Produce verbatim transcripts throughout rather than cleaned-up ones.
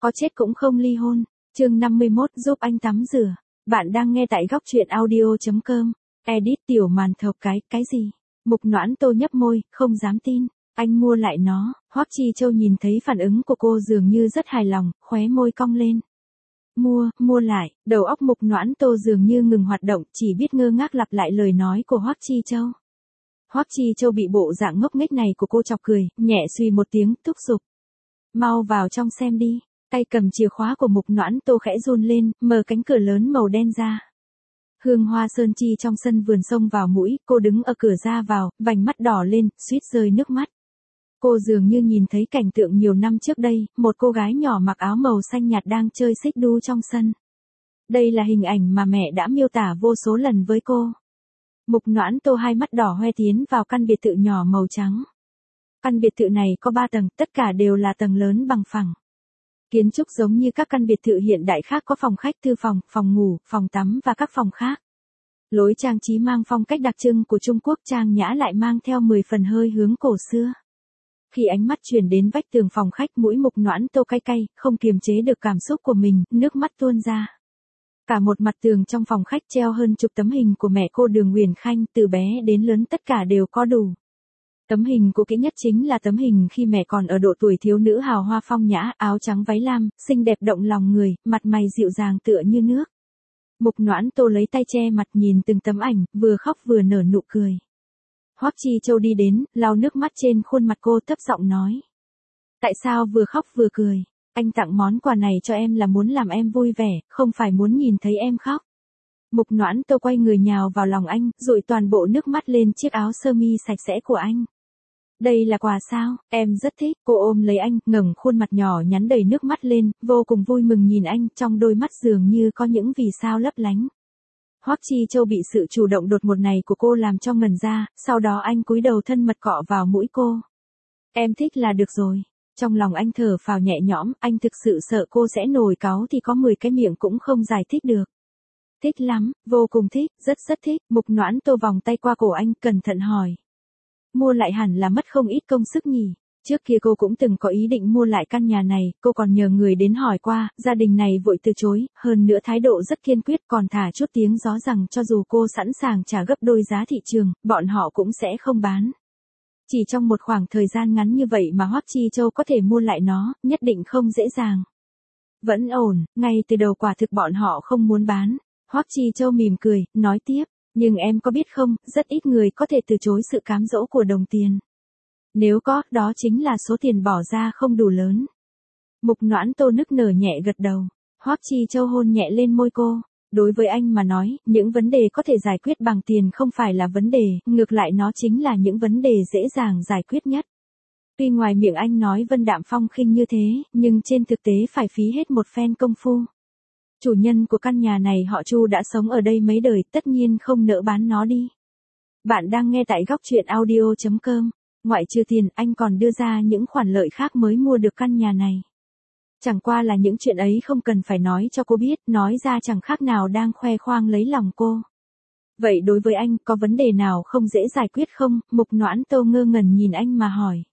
có chết cũng không ly hôn. Chương năm mươi mốt giúp anh tắm rửa. Bạn đang nghe tại góc truyện audio chấm com. Edit tiểu màn thầu cái, cái gì? Mục Noãn Tô nhấp môi, không dám tin. Anh mua lại nó. Hoắc Chi Châu nhìn thấy phản ứng của cô dường như rất hài lòng, khóe môi cong lên. Mua, mua lại, đầu óc Mục Noãn Tô dường như ngừng hoạt động, chỉ biết ngơ ngác lặp lại lời nói của Hoắc Chi Châu. Hoắc Chi Châu bị bộ dạng ngốc nghếch này của cô chọc cười, nhẹ suy một tiếng, thúc giục. Mau vào trong xem đi. Tay cầm chìa khóa của Mục Noãn Tô khẽ run lên, mở cánh cửa lớn màu đen ra. Hương hoa sơn chi trong sân vườn xông vào mũi, cô đứng ở cửa ra vào, vành mắt đỏ lên, suýt rơi nước mắt. Cô dường như nhìn thấy cảnh tượng nhiều năm trước đây, một cô gái nhỏ mặc áo màu xanh nhạt đang chơi xích đu trong sân. Đây là hình ảnh mà mẹ đã miêu tả vô số lần với cô. Mục Noãn Tô hai mắt đỏ hoe tiến vào căn biệt thự nhỏ màu trắng. Căn biệt thự này có ba tầng, tất cả đều là tầng lớn bằng phẳng. Kiến trúc giống như các căn biệt thự hiện đại khác, có phòng khách, thư phòng, phòng ngủ, phòng tắm và các phòng khác. Lối trang trí mang phong cách đặc trưng của Trung Quốc, trang nhã lại mang theo mười phần hơi hướng cổ xưa. Khi ánh mắt chuyển đến vách tường phòng khách, mũi Mục Noãn Tô cay cay, không kiềm chế được cảm xúc của mình, nước mắt tuôn ra. Cả một mặt tường trong phòng khách treo hơn chục tấm hình của mẹ cô Đường Uyển Khanh, từ bé đến lớn tất cả đều có đủ. Tấm hình cũ kỹ nhất chính là tấm hình khi mẹ còn ở độ tuổi thiếu nữ hào hoa phong nhã, áo trắng váy lam, xinh đẹp động lòng người, mặt mày dịu dàng tựa như nước. Mục Noãn Tô lấy tay che mặt nhìn từng tấm ảnh, vừa khóc vừa nở nụ cười. Hoắc Chi Châu đi đến, lau nước mắt trên khuôn mặt cô, thấp giọng nói. Tại sao vừa khóc vừa cười? Anh tặng món quà này cho em là muốn làm em vui vẻ, không phải muốn nhìn thấy em khóc. Mục Noãn Tô quay người nhào vào lòng anh, dụi toàn bộ nước mắt lên chiếc áo sơ mi sạch sẽ của anh. Đây là quà sao? Em rất thích. Cô ôm lấy anh, ngẩng khuôn mặt nhỏ nhắn đầy nước mắt lên, vô cùng vui mừng nhìn anh, trong đôi mắt dường như có những vì sao lấp lánh. Hoắc Chi Châu bị sự chủ động đột ngột này của cô làm cho ngẩn ra, sau đó anh cúi đầu thân mật cọ vào mũi cô. Em thích là được rồi. Trong lòng anh thở phào nhẹ nhõm, anh thực sự sợ cô sẽ nổi cáu thì có mười cái miệng cũng không giải thích được. Thích lắm, vô cùng thích, rất rất thích. Mục Noãn Tô vòng tay qua cổ anh, cẩn thận hỏi. Mua lại hẳn là mất không ít công sức nhỉ. Trước kia cô cũng từng có ý định mua lại căn nhà này, cô còn nhờ người đến hỏi qua, gia đình này vội từ chối, hơn nữa thái độ rất kiên quyết, còn thả chút tiếng gió rằng cho dù cô sẵn sàng trả gấp đôi giá thị trường, bọn họ cũng sẽ không bán. Chỉ trong một khoảng thời gian ngắn như vậy mà Hoắc Chi Châu có thể mua lại nó, nhất định không dễ dàng. Vẫn ổn, ngay từ đầu quả thực bọn họ không muốn bán. Hoắc Chi Châu mỉm cười, nói tiếp, nhưng em có biết không, rất ít người có thể từ chối sự cám dỗ của đồng tiền. Nếu có, đó chính là số tiền bỏ ra không đủ lớn. Mục Noãn Tô nức nở nhẹ gật đầu. Hoắc Chi Châu hôn nhẹ lên môi cô. Đối với anh mà nói, những vấn đề có thể giải quyết bằng tiền không phải là vấn đề, ngược lại nó chính là những vấn đề dễ dàng giải quyết nhất. Tuy ngoài miệng anh nói vân đạm phong khinh như thế, nhưng trên thực tế phải phí hết một phen công phu. Chủ nhân của căn nhà này họ Chu đã sống ở đây mấy đời, tất nhiên không nỡ bán nó đi. Bạn đang nghe tại góc truyện audio chấm com. Ngoại trừ tiền, anh còn đưa ra những khoản lợi khác mới mua được căn nhà này. Chẳng qua là những chuyện ấy không cần phải nói cho cô biết, nói ra chẳng khác nào đang khoe khoang lấy lòng cô. Vậy đối với anh, có vấn đề nào không dễ giải quyết không? Mục Noãn Tô ngơ ngẩn nhìn anh mà hỏi.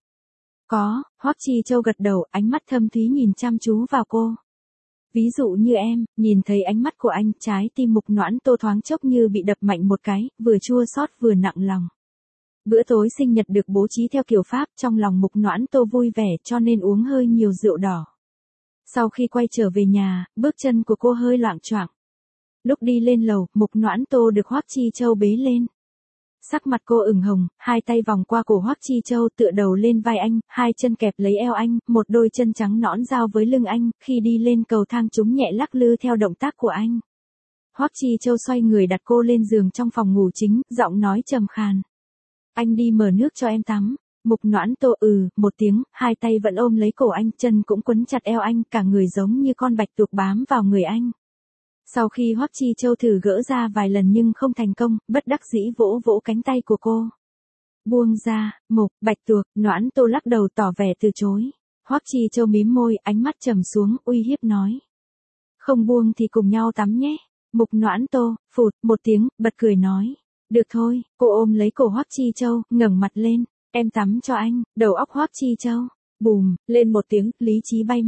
Có, Hoắc Chi Châu gật đầu, ánh mắt thâm thúy nhìn chăm chú vào cô. Ví dụ như em, nhìn thấy ánh mắt của anh, trái tim Mục Noãn Tô thoáng chốc như bị đập mạnh một cái, vừa chua xót vừa nặng lòng. Bữa tối sinh nhật được bố trí theo kiểu Pháp, trong lòng Mục Noãn Tô vui vẻ cho nên uống hơi nhiều rượu đỏ. Sau khi quay trở về nhà, bước chân của cô hơi loạng choạng. Lúc đi lên lầu, Mục Noãn Tô được Hoắc Chi Châu bế lên. Sắc mặt cô ửng hồng, hai tay vòng qua cổ Hoắc Chi Châu tựa đầu lên vai anh, hai chân kẹp lấy eo anh, một đôi chân trắng nõn giao với lưng anh, khi đi lên cầu thang chúng nhẹ lắc lư theo động tác của anh. Hoắc Chi Châu xoay người đặt cô lên giường trong phòng ngủ chính, giọng nói trầm khàn. Anh đi mở nước cho em tắm. Mục Noãn Tô ừ, một tiếng, hai tay vẫn ôm lấy cổ anh, chân cũng quấn chặt eo anh, cả người giống như con bạch tuộc bám vào người anh. Sau khi Hoắc Chi Châu thử gỡ ra vài lần nhưng không thành công, bất đắc dĩ vỗ vỗ cánh tay của cô. Buông ra, Mục, bạch tuộc. Noãn Tô lắc đầu tỏ vẻ từ chối. Hoắc Chi Châu mím môi, ánh mắt trầm xuống, uy hiếp nói. Không buông thì cùng nhau tắm nhé. Mục Noãn Tô, phụt, một tiếng, bật cười nói. Được thôi, cô ôm lấy cổ Hoắc Chi Châu, ngẩng mặt lên. Em tắm cho anh. Đầu óc Hoắc Chi Châu, bùm, lên một tiếng, lý trí bay mất.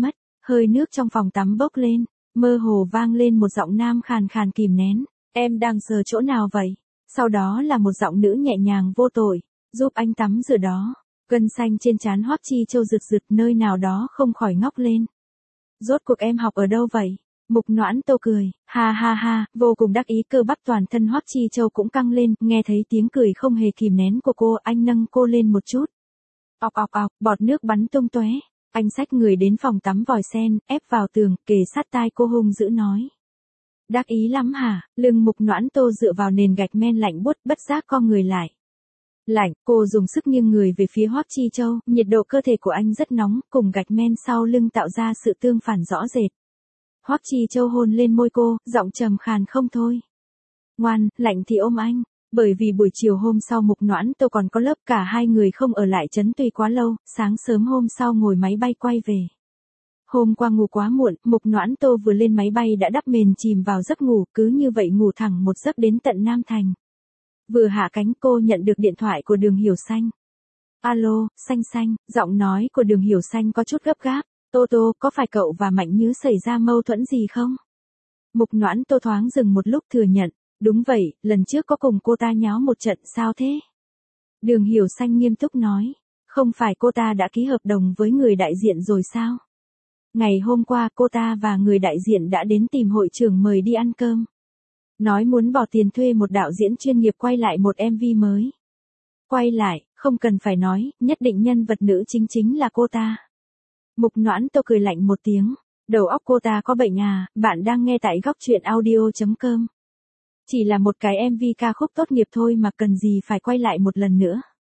hơi nước trong phòng tắm bốc lên, mơ hồ vang lên một giọng nam khàn khàn kìm nén, em đang sờ chỗ nào vậy? Sau đó là một giọng nữ nhẹ nhàng vô tội, giúp anh tắm rửa đó. Gân xanh trên trán Hoắc Chi Châu rực rực nơi nào đó không khỏi ngóc lên. Rốt cuộc em học ở đâu vậy? Mục Noãn Tô cười, ha ha ha, vô cùng đắc ý, cơ bắp toàn thân Hoắc Chi Châu cũng căng lên, nghe thấy tiếng cười không hề kìm nén của cô, anh nâng cô lên một chút. Ọc ọc ọc, bọt nước bắn tung tóe. Anh xách người đến phòng tắm vòi sen, ép vào tường, kề sát tai cô hung dữ nói. Đắc ý lắm hả? Lưng Mục Noãn Tô dựa vào nền gạch men lạnh buốt, bất giác co người lại. Lạnh, cô dùng sức nghiêng người về phía Hoắc Chi Châu, nhiệt độ cơ thể của anh rất nóng, cùng gạch men sau lưng tạo ra sự tương phản rõ rệt. Hoắc Chi Châu hôn lên môi cô, giọng trầm khàn không thôi. Ngoan, lạnh thì ôm anh. Bởi vì buổi chiều hôm sau Mục Noãn Tô còn có lớp, cả hai người không ở lại trấn Tuy quá lâu, sáng sớm hôm sau ngồi máy bay quay về. Hôm qua ngủ quá muộn, Mục Noãn Tô vừa lên máy bay đã đắp mền chìm vào giấc ngủ, cứ như vậy ngủ thẳng một giấc đến tận Nam Thành. Vừa hạ cánh cô nhận được điện thoại của Đường Hiểu Xanh. Alo, Xanh Xanh, giọng nói của Đường Hiểu Xanh có chút gấp gáp. Tô Tô, có phải cậu và Mạnh Nhứ xảy ra mâu thuẫn gì không? Mục Noãn Tô thoáng dừng một lúc thừa nhận. Đúng vậy, lần trước có cùng cô ta nháo một trận, sao thế? Đường Hiểu Xanh nghiêm túc nói. Không phải cô ta đã ký hợp đồng với người đại diện rồi sao? Ngày hôm qua cô ta và người đại diện đã đến tìm hội trưởng mời đi ăn cơm. Nói muốn bỏ tiền thuê một đạo diễn chuyên nghiệp quay lại một em vê mới. Quay lại, không cần phải nói, nhất định nhân vật nữ chính chính là cô ta. Mục Noãn Tô cười lạnh một tiếng. Đầu óc cô ta có bệnh à, bạn đang nghe tại góc truyện audio chấm com. Chỉ là một cái em vê ca khúc tốt nghiệp thôi mà cần gì phải quay lại một lần nữa.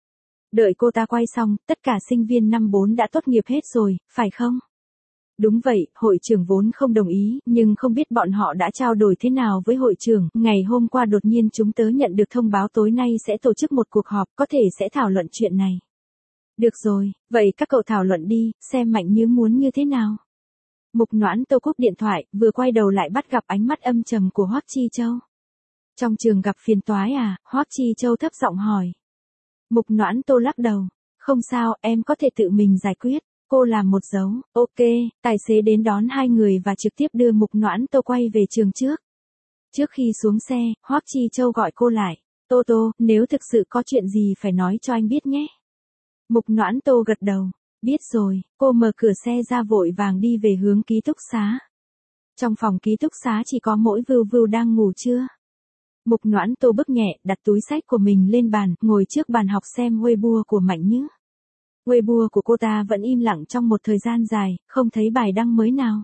Đợi cô ta quay xong, tất cả sinh viên năm bốn đã tốt nghiệp hết rồi, phải không? Đúng vậy, hội trưởng vốn không đồng ý, nhưng không biết bọn họ đã trao đổi thế nào với hội trưởng. Ngày hôm qua đột nhiên chúng tớ nhận được thông báo tối nay sẽ tổ chức một cuộc họp, có thể sẽ thảo luận chuyện này. Được rồi, vậy các cậu thảo luận đi, xem Mạnh Nhứ muốn như thế nào. Mục Noãn Tô cúp điện thoại, vừa quay đầu lại bắt gặp ánh mắt âm trầm của Hoắc Chi Châu. Trong trường gặp phiền toái à? Hoắc Chi Châu thấp giọng hỏi. Mục Noãn Tô lắc đầu. Không sao, em có thể tự mình giải quyết. Cô làm một dấu. Ok, tài xế đến đón hai người và trực tiếp đưa Mục Noãn Tô quay về trường trước. Trước khi xuống xe, Hoắc Chi Châu gọi cô lại. Tô Tô, nếu thực sự có chuyện gì phải nói cho anh biết nhé. Mục Noãn Tô gật đầu. Biết rồi, cô mở cửa xe ra vội vàng đi về hướng ký túc xá. Trong phòng ký túc xá chỉ có mỗi Vưu Vưu đang ngủ trưa. Mục Noãn Tô bước nhẹ, đặt túi sách của mình lên bàn, ngồi trước bàn học xem Weibo của Mạnh Nhứ. Weibo của cô ta vẫn im lặng trong một thời gian dài, không thấy bài đăng mới nào.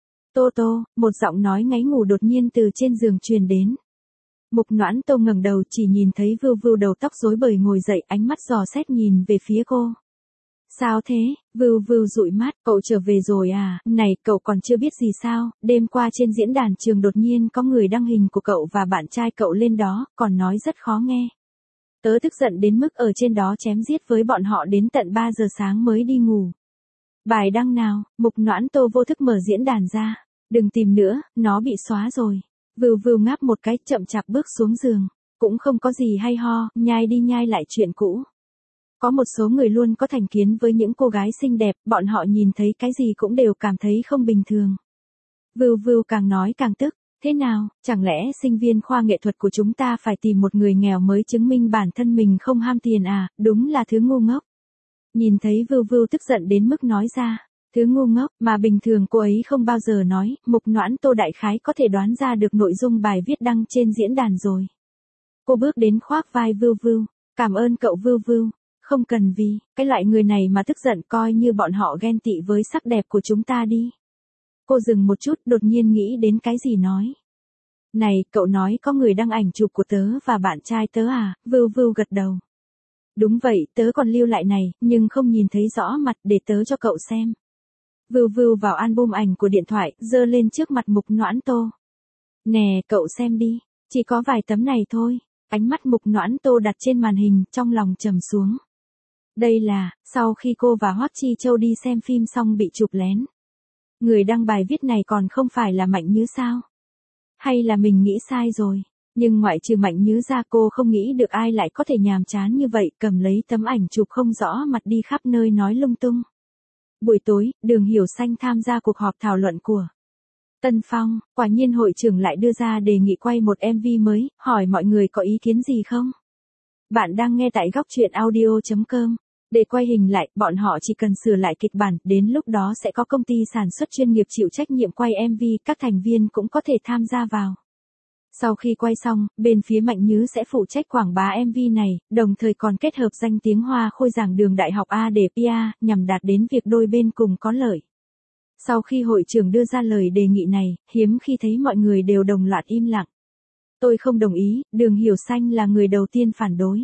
Tô Tô, một giọng nói ngáy ngủ đột nhiên từ trên giường truyền đến. Mục Noãn Tô ngẩng đầu chỉ nhìn thấy Vưu Vưu đầu tóc rối bời ngồi dậy, ánh mắt dò xét nhìn về phía cô. Sao thế? Vưu Vưu dụi mắt, cậu trở về rồi à? Này, cậu còn chưa biết gì sao? Đêm qua trên diễn đàn trường đột nhiên có người đăng hình của cậu và bạn trai cậu lên đó, còn nói rất khó nghe. Tớ tức giận đến mức ở trên đó chém giết với bọn họ đến tận ba giờ sáng mới đi ngủ. Bài đăng nào? Mục Noãn Tô vô thức mở diễn đàn ra. Đừng tìm nữa, nó bị xóa rồi. Vưu Vưu ngáp một cái, chậm chạp bước xuống giường. Cũng không có gì hay ho, nhai đi nhai lại chuyện cũ. Có một số người luôn có thành kiến với những cô gái xinh đẹp, bọn họ nhìn thấy cái gì cũng đều cảm thấy không bình thường. Vưu Vưu càng nói càng tức. Thế nào, chẳng lẽ sinh viên khoa nghệ thuật của chúng ta phải tìm một người nghèo mới chứng minh bản thân mình không ham tiền à, đúng là thứ ngu ngốc. Nhìn thấy Vưu Vưu tức giận đến mức nói ra, thứ ngu ngốc mà bình thường cô ấy không bao giờ nói, Mục Noãn Tô đại khái có thể đoán ra được nội dung bài viết đăng trên diễn đàn rồi. Cô bước đến khoác vai Vưu Vưu, cảm ơn cậu Vưu Vưu, không cần vì, cái loại người này mà tức giận coi như bọn họ ghen tị với sắc đẹp của chúng ta đi. Cô dừng một chút đột nhiên nghĩ đến cái gì nói. Này, cậu nói có người đăng ảnh chụp của tớ và bạn trai tớ à? Vưu Vưu gật đầu. Đúng vậy, tớ còn lưu lại này, nhưng không nhìn thấy rõ mặt để tớ cho cậu xem. Vưu Vưu vào album ảnh của điện thoại, giơ lên trước mặt Mục Noãn Tô. Nè, cậu xem đi, chỉ có vài tấm này thôi. Ánh mắt Mục Noãn Tô đặt trên màn hình, trong lòng trầm xuống. Đây là, sau khi cô và Hoắc Chi Châu đi xem phim xong bị chụp lén. Người đăng bài viết này còn không phải là Mạnh Nhứ sao? Hay là mình nghĩ sai rồi? Nhưng ngoại trừ Mạnh Nhứ ra cô không nghĩ được ai lại có thể nhàm chán như vậy, cầm lấy tấm ảnh chụp không rõ mặt đi khắp nơi nói lung tung. Buổi tối, Đường Hiểu Xanh tham gia cuộc họp thảo luận của Tân Phong, quả nhiên hội trưởng lại đưa ra đề nghị quay một em vê mới, hỏi mọi người có ý kiến gì không? Bạn đang nghe tại góc truyện audio chấm com. Để quay hình lại, bọn họ chỉ cần sửa lại kịch bản, đến lúc đó sẽ có công ty sản xuất chuyên nghiệp chịu trách nhiệm quay em vê, các thành viên cũng có thể tham gia vào. Sau khi quay xong, bên phía Mạnh Nhứ sẽ phụ trách quảng bá em vê này, đồng thời còn kết hợp danh tiếng Hoa Khôi giảng đường đại học A để pê e, nhằm đạt đến việc đôi bên cùng có lợi. Sau khi hội trưởng đưa ra lời đề nghị này, hiếm khi thấy mọi người đều đồng loạt im lặng. Tôi không đồng ý, Đường Hiểu Xanh là người đầu tiên phản đối.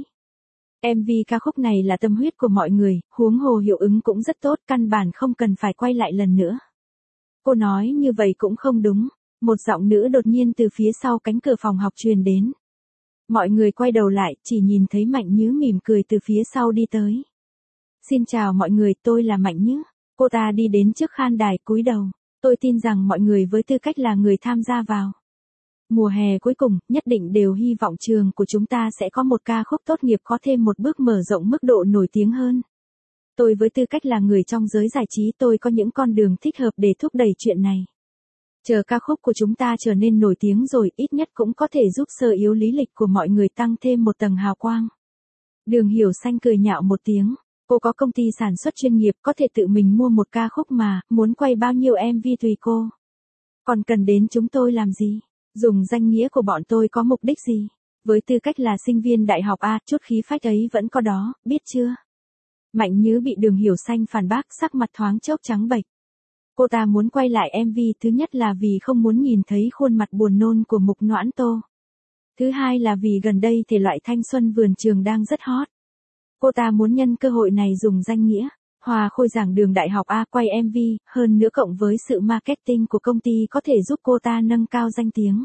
em vê ca khúc này là tâm huyết của mọi người, huống hồ hiệu ứng cũng rất tốt, căn bản không cần phải quay lại lần nữa. Cô nói như vậy cũng không đúng. Một giọng nữ đột nhiên từ phía sau cánh cửa phòng học truyền đến. Mọi người quay đầu lại, chỉ nhìn thấy Mạnh Nhứ mỉm cười từ phía sau đi tới. Xin chào mọi người, tôi là Mạnh Nhứ. Cô ta đi đến trước khan đài cúi đầu. Tôi tin rằng mọi người với tư cách là người tham gia vào mùa hè cuối cùng, nhất định đều hy vọng trường của chúng ta sẽ có một ca khúc tốt nghiệp có thêm một bước mở rộng mức độ nổi tiếng hơn. Tôi với tư cách là người trong giới giải trí, tôi có những con đường thích hợp để thúc đẩy chuyện này. Chờ ca khúc của chúng ta trở nên nổi tiếng rồi, ít nhất cũng có thể giúp sơ yếu lý lịch của mọi người tăng thêm một tầng hào quang. Đường Hiểu Xanh cười nhạo một tiếng. Cô có công ty sản xuất chuyên nghiệp, có thể tự mình mua một ca khúc mà, muốn quay bao nhiêu em vê tùy cô. Còn cần đến chúng tôi làm gì? Dùng danh nghĩa của bọn tôi có mục đích gì? Với tư cách là sinh viên đại học A, chút khí phách ấy vẫn có đó, biết chưa? Mạnh Nhứ bị Đường Hiểu Xanh phản bác, sắc mặt thoáng chốc trắng bệch. Cô ta muốn quay lại em vê, thứ nhất là vì không muốn nhìn thấy khuôn mặt buồn nôn của Mục Noãn Tô. Thứ hai là vì gần đây thể loại thanh xuân vườn trường đang rất hot. Cô ta muốn nhân cơ hội này dùng danh nghĩa Hoa Khôi giảng đường đại học A quay em vê, hơn nữa cộng với sự marketing của công ty có thể giúp cô ta nâng cao danh tiếng.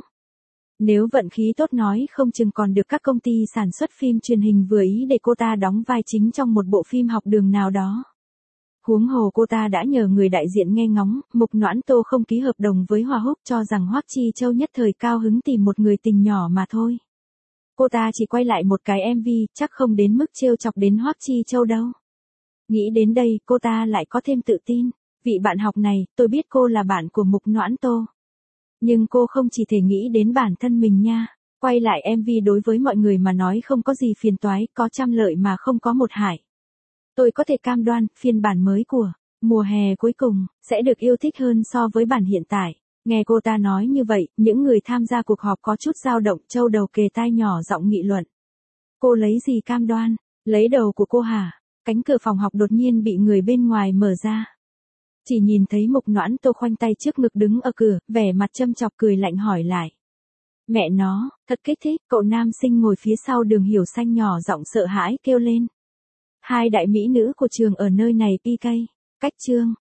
Nếu vận khí tốt nói không chừng còn được các công ty sản xuất phim truyền hình vừa ý để cô ta đóng vai chính trong một bộ phim học đường nào đó. Huống hồ cô ta đã nhờ người đại diện nghe ngóng, Mục Noãn Tô không ký hợp đồng với Hoa Húc, cho rằng Hoắc Chi Châu nhất thời cao hứng tìm một người tình nhỏ mà thôi. Cô ta chỉ quay lại một cái em vê, chắc không đến mức trêu chọc đến Hoắc Chi Châu đâu. Nghĩ đến đây, cô ta lại có thêm tự tin. Vị bạn học này, tôi biết cô là bạn của Mục Noãn Tô. Nhưng cô không chỉ thể nghĩ đến bản thân mình nha. Quay lại em vê đối với mọi người mà nói không có gì phiền toái, có trăm lợi mà không có một hại. Tôi có thể cam đoan, phiên bản mới của mùa hè cuối cùng sẽ được yêu thích hơn so với bản hiện tại. Nghe cô ta nói như vậy, những người tham gia cuộc họp có chút dao động, châu đầu kề tai nhỏ giọng nghị luận. Cô lấy gì cam đoan? Lấy đầu của cô hả? Cánh cửa phòng học đột nhiên bị người bên ngoài mở ra. Chỉ nhìn thấy Mục Noãn Tô khoanh tay trước ngực đứng ở cửa, vẻ mặt châm chọc cười lạnh hỏi lại. Mẹ nó, thật kích thích, cậu nam sinh ngồi phía sau Đường Hiểu Xanh nhỏ giọng sợ hãi kêu lên. Hai đại mỹ nữ của trường ở nơi này pê ca. Cách chương.